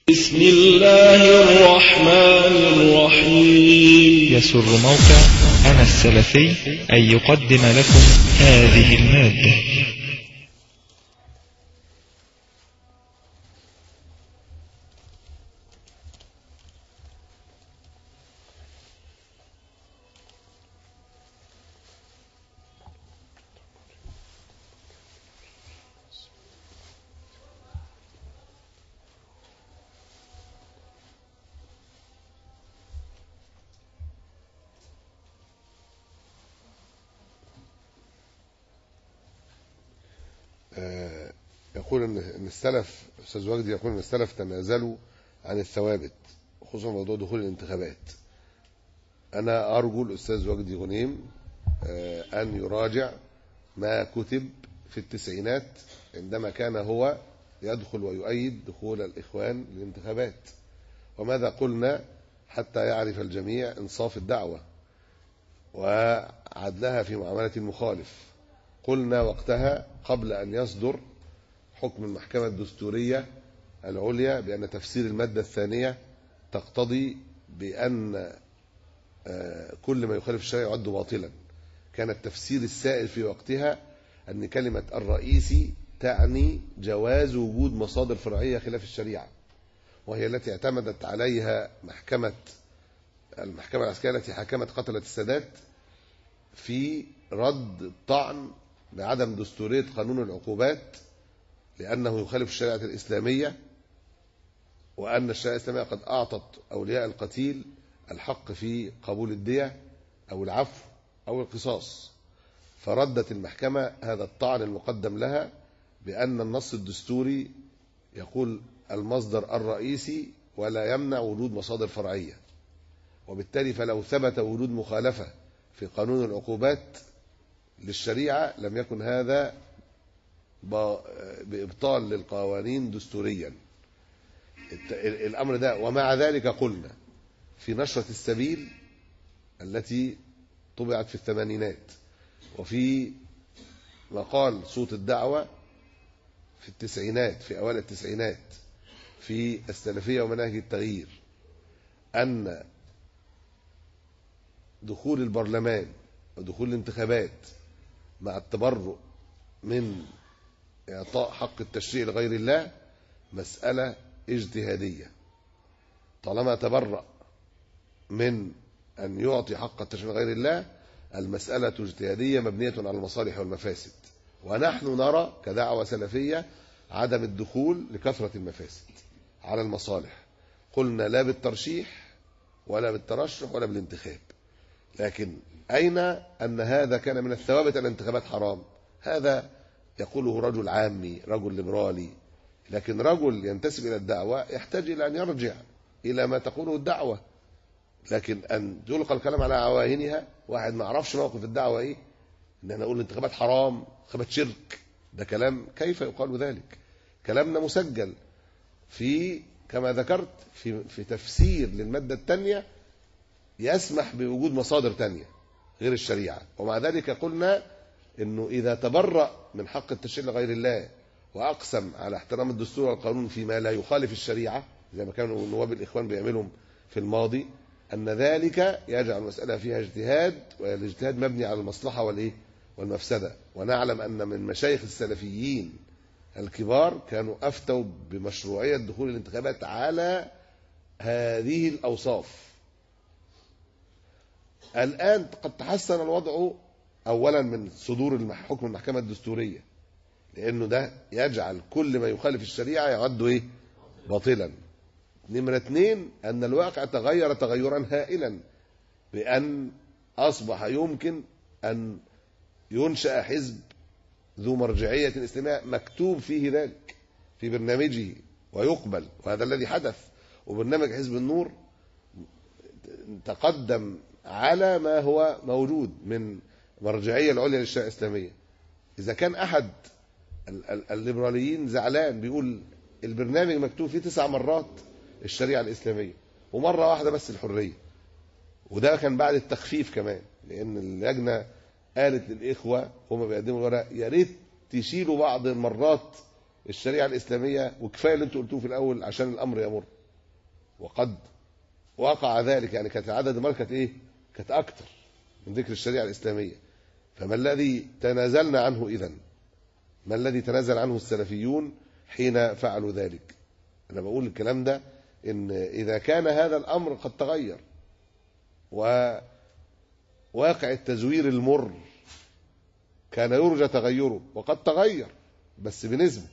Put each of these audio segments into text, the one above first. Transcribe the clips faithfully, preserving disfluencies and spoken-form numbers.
بسم الله الرحمن الرحيم. يسر موقع أنا السلفي أن يقدم لكم هذه المادة. يقول ان السلف استاذ وجدي يقول ان السلف تنازلوا عن الثوابت خصوصا موضوع دخول الانتخابات. انا ارجو الاستاذ وجدي غنيم ان يراجع ما كتب في التسعينات عندما كان هو يدخل ويؤيد دخول الاخوان للانتخابات، وماذا قلنا حتى يعرف الجميع انصاف الدعوه وعدلها في معامله المخالف. قلنا وقتها قبل ان يصدر حكم المحكمة الدستورية العليا بأن تفسير المادة الثانية تقتضي بأن كل ما يخالف الشرع يعد باطلا. كان التفسير السائل في وقتها أن كلمة الرئيسي تعني جواز وجود مصادر فرعية خلاف الشريعة، وهي التي اعتمدت عليها محكمة المحكمة العسكرية التي حكمت قتلة السادات في رد الطعن بعدم دستورية قانون العقوبات لأنه يخالف الشريعة الإسلامية، وأن الشريعة الإسلامية قد أعطت أولياء القتيل الحق في قبول الدية أو العفو أو القصاص. فردت المحكمة هذا الطعن المقدم لها بأن النص الدستوري يقول المصدر الرئيسي ولا يمنع وجود مصادر فرعية، وبالتالي فلو ثبت وجود مخالفة في قانون العقوبات للشريعة لم يكن هذا بإبطال للقوانين دستوريا الأمر ده. ومع ذلك قلنا في نشرة السبيل التي طبعت في الثمانينات وفي مقال صوت الدعوة في التسعينات في أوائل التسعينات في السلفية ومناهج التغيير أن دخول البرلمان ودخول الانتخابات مع التبرؤ من إعطاء حق التشريع لغير الله مسألة اجتهادية. طالما تبرأ من أن يعطي حق التشريع لغير الله المسألة اجتهادية مبنية على المصالح والمفاسد، ونحن نرى كدعوة سلفية عدم الدخول لكثرة المفاسد على المصالح. قلنا لا بالترشيح ولا بالترشح ولا بالانتخاب، لكن أين أن هذا كان من الثوابت أن الانتخابات حرام؟ هذا يقوله رجل عامي رجل ليبرالي، لكن رجل ينتسب إلى الدعوة يحتاج إلى أن يرجع إلى ما تقوله الدعوة. لكن أن تلقى الكلام على عواهنها، واحد ما عرفش موقف الدعوة إيه، إن احنا نقول الانتخابات حرام انتخابات شرك، ده كلام كيف يقال ذلك؟ كلامنا مسجل في كما ذكرت في, في تفسير للمادة الثانية يسمح بوجود مصادر ثانية غير الشريعة. ومع ذلك قلنا انه اذا تبرأ من حق التشريع لغير الله واقسم على احترام الدستور والقانون فيما لا يخالف الشريعة زي ما كانوا نواب الاخوان بيعملوا في الماضي، ان ذلك يجعل المسألة فيها اجتهاد، والاجتهاد مبني على المصلحة والايه والمفسدة. ونعلم ان من مشايخ السلفيين الكبار كانوا افتوا بمشروعية دخول الانتخابات على هذه الاوصاف. الان قد تحسن الوضع اولا من صدور حكم المحكمة الدستورية، لانه ده يجعل كل ما يخالف الشريعة يعد ايه باطلا. نمرة اثنين ان الواقع تغير تغيرا هائلا، بان اصبح يمكن ان ينشأ حزب ذو مرجعية اسلامية مكتوب فيه ذلك في برنامجه ويقبل، وهذا الذي حدث. وبرنامج حزب النور تقدم على ما هو موجود من مرجعية العليا للشريعة الإسلامية. إذا كان أحد الليبراليين زعلان بيقول البرنامج مكتوب فيه تسع مرات الشريعة الإسلامية ومرة واحدة بس الحرية، وده كان بعد التخفيف كمان، لأن اللجنة قالت للإخوة هم بيقدموا الورق يا ريت تشيلوا بعض المرات الشريعة الإسلامية وكفاية اللي انتوا قلتوه في الأول عشان الأمر يمر، وقد وقع ذلك. يعني كانت عدد المرات كانت إيه؟ كانت أكتر من ذكر الشريعة الإسلامية. فما الذي تنازلنا عنه إذن؟ ما الذي تنازل عنه السلفيون حين فعلوا ذلك؟ أنا بقول الكلام ده إن إذا كان هذا الأمر قد تغير، وواقع التزوير المر كان يرجى تغيره وقد تغير، بس بنسبة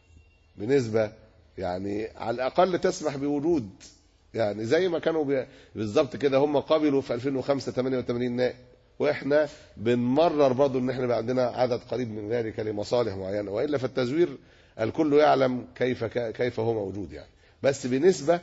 بنسبة يعني على الأقل تسمح بوجود، يعني زي ما كانوا بالظبط كده هم قبلوا في ألفين وخمسة ثمانية وثمانين نائب، واحنا بنمرر برضه ان احنا بقى عندنا عدد قريب من ذلك لمصالح معينه، والا فالتزوير الكل يعلم كيف كيف هو موجود يعني. بس بنسبه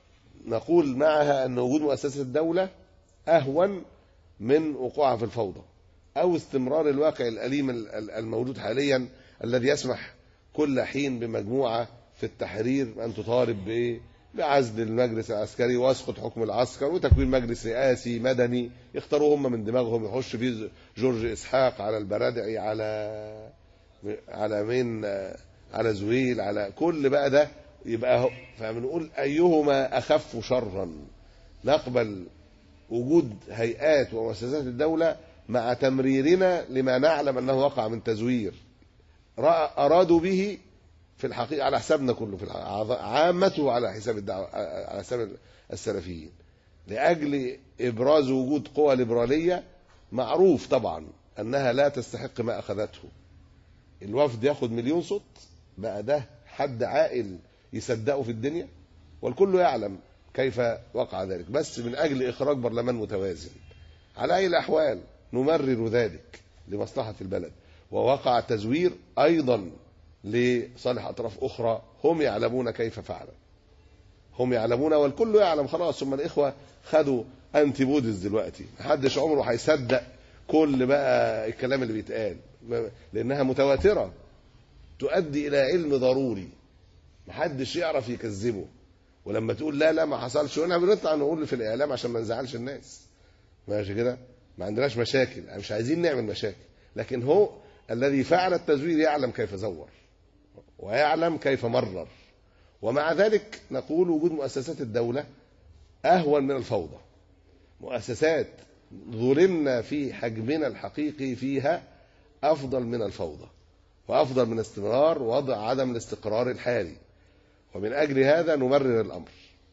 نقول معها ان وجود مؤسسه الدوله اهون من وقوعها في الفوضى او استمرار الواقع الاليم الموجود حاليا، الذي يسمح كل حين بمجموعه في التحرير ان تطالب بايه؟ بعزل المجلس العسكري واسقط حكم العسكر وتكوين مجلس رئاسي مدني يختاروا هم من دماغهم، يخش فيه جورج اسحاق على البرادعي على على مين على زويل على كل بقى ده، يبقى فبنقول ايهما اخف شرا؟ نقبل وجود هيئات ومؤسسات الدوله مع تمريرنا لما نعلم انه وقع من تزوير ارادوا به في الحقيقة على حسابنا كله، في عامته على حساب الدعوة على حساب السلفيين، لأجل إبراز وجود قوى ليبرالية معروف طبعا أنها لا تستحق ما أخذته. الوفد ياخد مليون صوت بقى، ده حد عاقل يصدقه في الدنيا؟ والكل يعلم كيف وقع ذلك، بس من أجل إخراج برلمان متوازن. على أي الأحوال نمرر ذلك لمصلحة البلد، ووقع تزوير أيضا لصالح أطراف أخرى هم يعلمون كيف فعل، هم يعلمون والكل يعلم. خلاص هم الإخوة خدوا أنتي بوديز دلوقتي، محدش عمره هيصدق كل بقى الكلام اللي بيتقال، لأنها متواترة تؤدي إلى علم ضروري محدش يعرف يكذبه. ولما تقول لا لا ما حصلش، وانا بنطلع نقول في الإعلام عشان ما نزعلش الناس، ماشي كده، ما عندناش مشاكل، مش عايزين نعمل مشاكل، لكن هو الذي فعل التزوير يعلم كيف زور ويعلم كيف مرر. ومع ذلك نقول وجود مؤسسات الدولة أهون من الفوضى. مؤسسات ظلمنا في حجمنا الحقيقي فيها أفضل من الفوضى، وأفضل من استمرار وضع عدم الاستقرار الحالي، ومن أجل هذا نمرر الأمر.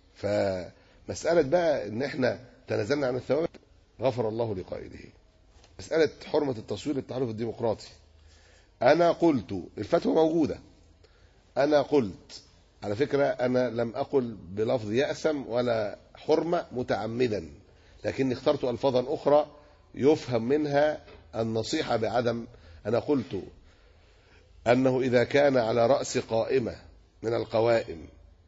فمسألة بقى إن إحنا تنازلنا عن الثوابت غفر الله لقائله. مسألة حرمة التصوير للتحالف الديمقراطي، أنا قلت الفتوى موجودة، أنا قلت على فكرة أنا لم أقل بلفظ يأثم ولا حرمة متعمدا، لكني اخترت ألفاظا أخرى يفهم منها النصيحة بعدم. أنا قلت أنه إذا كان على رأس قائمة من القوائم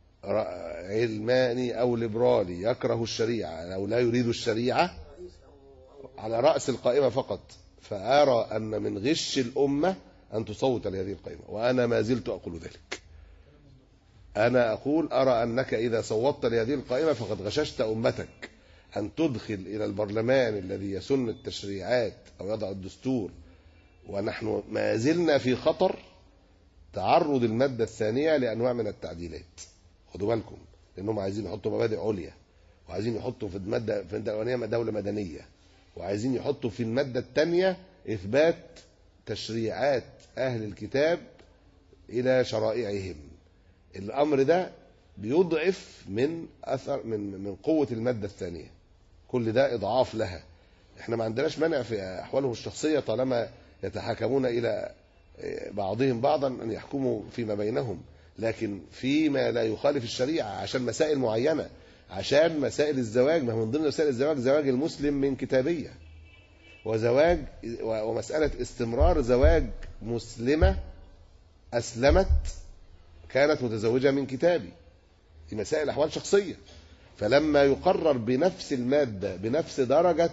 علماني أو ليبرالي يكره الشريعة أو لا يريد الشريعة على رأس القائمة فقط، فأرى أن من غش الأمة أن تصوت لهذه القائمة، وأنا ما زلت أقول ذلك. أنا أقول أرى أنك إذا صوتت لهذه القائمة فقد غششت أمتك أن تدخل إلى البرلمان الذي يسن التشريعات أو يضع الدستور، ونحن ما زلنا في خطر تعرض المادة الثانية لأنواع من التعديلات. خدوا بالكم، لأنهم عايزين يحطوا مبادئ عليا، وعايزين يحطوا في المادة في المادة الأولانية دولة مدنية، وعايزين يحطوا في المادة الثانية إثبات تشريعات أهل الكتاب إلى شرائعهم. الأمر ده بيضعف من أثر من من قوة المادة الثانية، كل ده إضعاف لها. إحنا ما عندناش مانع في أحوالهم الشخصية طالما يتحاكمون إلى بعضهم بعضا أن يحكموا فيما بينهم، لكن فيما لا يخالف الشريعة عشان مسائل معينة، عشان مسائل الزواج، ما هو من ضمن مسائل الزواج زواج المسلم من كتابية، وزواج ومسألة استمرار زواج مسلمة أسلمت كانت متزوجة من كتابي، دي مسائل أحوال شخصية. فلما يقرر بنفس المادة بنفس درجة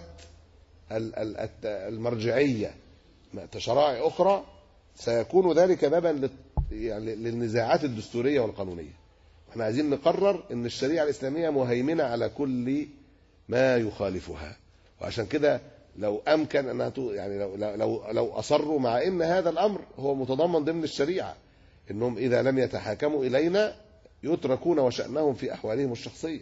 المرجعية شرائع أخرى سيكون ذلك بابا يعني للنزاعات الدستورية والقانونية. احنا عايزين نقرر ان الشريعة الإسلامية مهيمنة على كل ما يخالفها، وعشان كده لو أمكن أنها يعني لو, لو, لو أصروا مع ان هذا الأمر هو متضمن ضمن الشريعة، إنهم إذا لم يتحاكموا إلينا يتركون وشأنهم في أحوالهم الشخصية،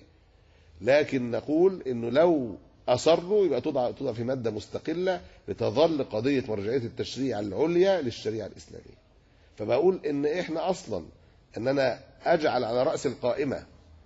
لكن نقول إنه لو أصروا يبقى توضع توضع في مادة مستقلة لتظل قضية مرجعية التشريع العليا للشريعة الإسلامية. فبقول إن إحنا أصلا إن أنا أجعل على رأس القائمة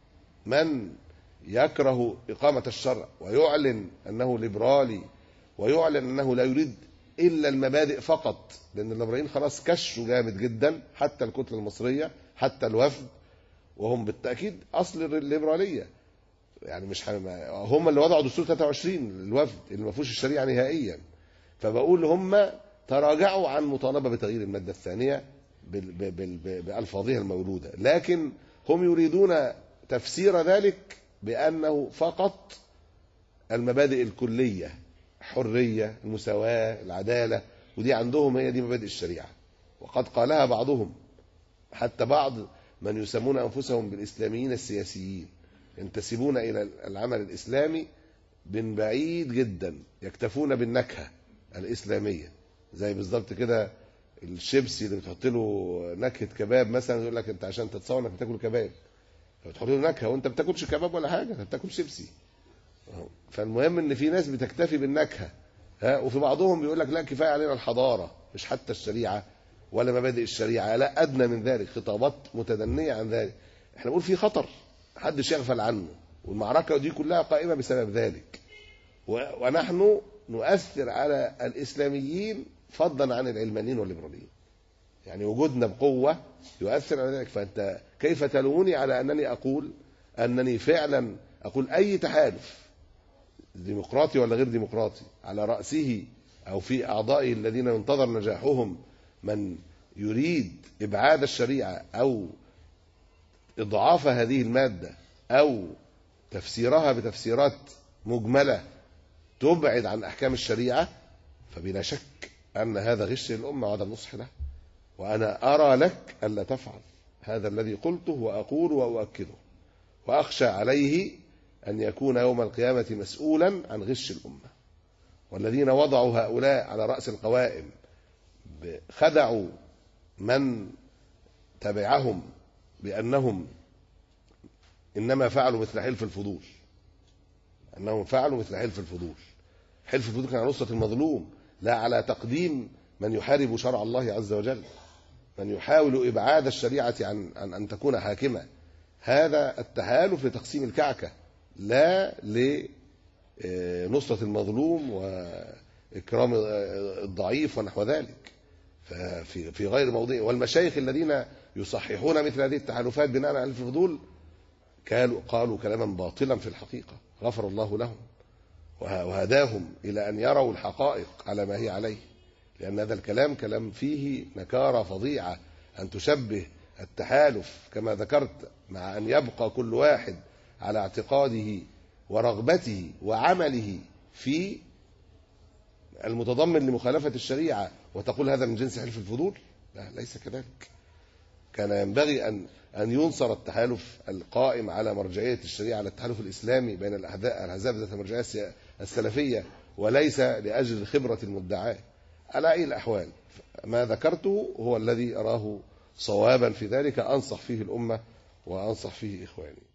من يكره إقامة الشرع ويعلن أنه ليبرالي ويعلن أنه لا يريد إلا المبادئ فقط، لأن الليبراليين خلاص كشوا جامد جدا، حتى الكتلة المصرية حتى الوفد، وهم بالتأكيد أصل الليبرالية، يعني مش هم اللي وضعوا دستور ثلاثة وعشرين الوفد اللي ما فيهوش الشريعة نهائيا. فبقول هم تراجعوا عن مطالبة بتغيير المادة الثانية بألفاظها المولودة، لكن هم يريدون تفسير ذلك بأنه فقط المبادئ الكلية، حرية، المساواة، العدالة، ودي عندهم هي دي مبادئ الشريعة. وقد قالها بعضهم، حتى بعض من يسمون أنفسهم بالإسلاميين السياسيين، ينتسبون إلى العمل الإسلامي من بعيد جدا، يكتفون بالنكهة الإسلامية، زي بالضبط كده الشيبسي اللي بتحط له نكهة كباب مثلا، يقول لك أنت عشان تتصور إنك بتاكل كباب بتحط له نكهة وأنت بتاكلش كباب ولا حاجة، أنت بتاكل شيبسي. فالمهم إن في ناس بتكتفي بالنكهة، ها، وفي بعضهم بيقول لك لا كفاية علينا الحضارة، مش حتى الشريعة ولا مبادئ الشريعة، لا أدنى من ذلك، خطابات متدنية عن ذلك. احنا بنقول في خطر محدش يغفل عنه، والمعركة دي كلها قائمة بسبب ذلك، ونحن نؤثر على الإسلاميين فضلا عن العلمانيين والليبراليين، يعني وجودنا بقوة يؤثر على ذلك. فأنت كيف تلومني على أنني أقول أنني فعلا أقول أي تحالف ديمقراطي ولا غير ديمقراطي على رأسه أو في أعضائه الذين ينتظر نجاحهم من يريد إبعاد الشريعة أو إضعاف هذه المادة أو تفسيرها بتفسيرات مجملة تبعد عن أحكام الشريعة، فبلا شك أن هذا غش للأمة وهذا النصح له. وأنا أرى لك ألا تفعل هذا الذي قلته وأقول وأؤكده، وأخشى عليه أن يكون يوم القيامة مسؤولا عن غش الأمة. والذين وضعوا هؤلاء على رأس القوائم خدعوا من تبعهم بأنهم إنما فعلوا مثل حلف الفضول، أنهم فعلوا مثل حلف الفضول. حلف الفضول كان على نصرة المظلوم، لا على تقديم من يحارب شرع الله عز وجل، من يحاول إبعاد الشريعة عن, عن أن تكون حاكمة. هذا التحالف لتقسيم الكعكة، لا لنصرة المظلوم وإكرام الضعيف ونحو ذلك، ففي في غير موضع. والمشايخ الذين يصححون مثل هذه التحالفات بناء على حلف الفضول قالوا قالوا كلاما باطلا في الحقيقة، غفر الله لهم وهداهم إلى أن يروا الحقائق على ما هي عليه، لأن هذا الكلام كلام فيه نكارة فظيعة، أن تشبه التحالف كما ذكرت مع أن يبقى كل واحد على اعتقاده ورغبته وعمله في المتضمن لمخالفة الشريعة، وتقول هذا من جنس حلف الفضول. لا، ليس كذلك. كان ينبغي أن أن ينصر التحالف القائم على مرجعية الشريعة، على التحالف الإسلامي بين الأحزاب ذات المرجعية السلفية، وليس لأجل خبرة المدعاة. على أي الأحوال ما ذكرته هو الذي أراه صوابا في ذلك، أنصح فيه الأمة وأنصح فيه إخواني.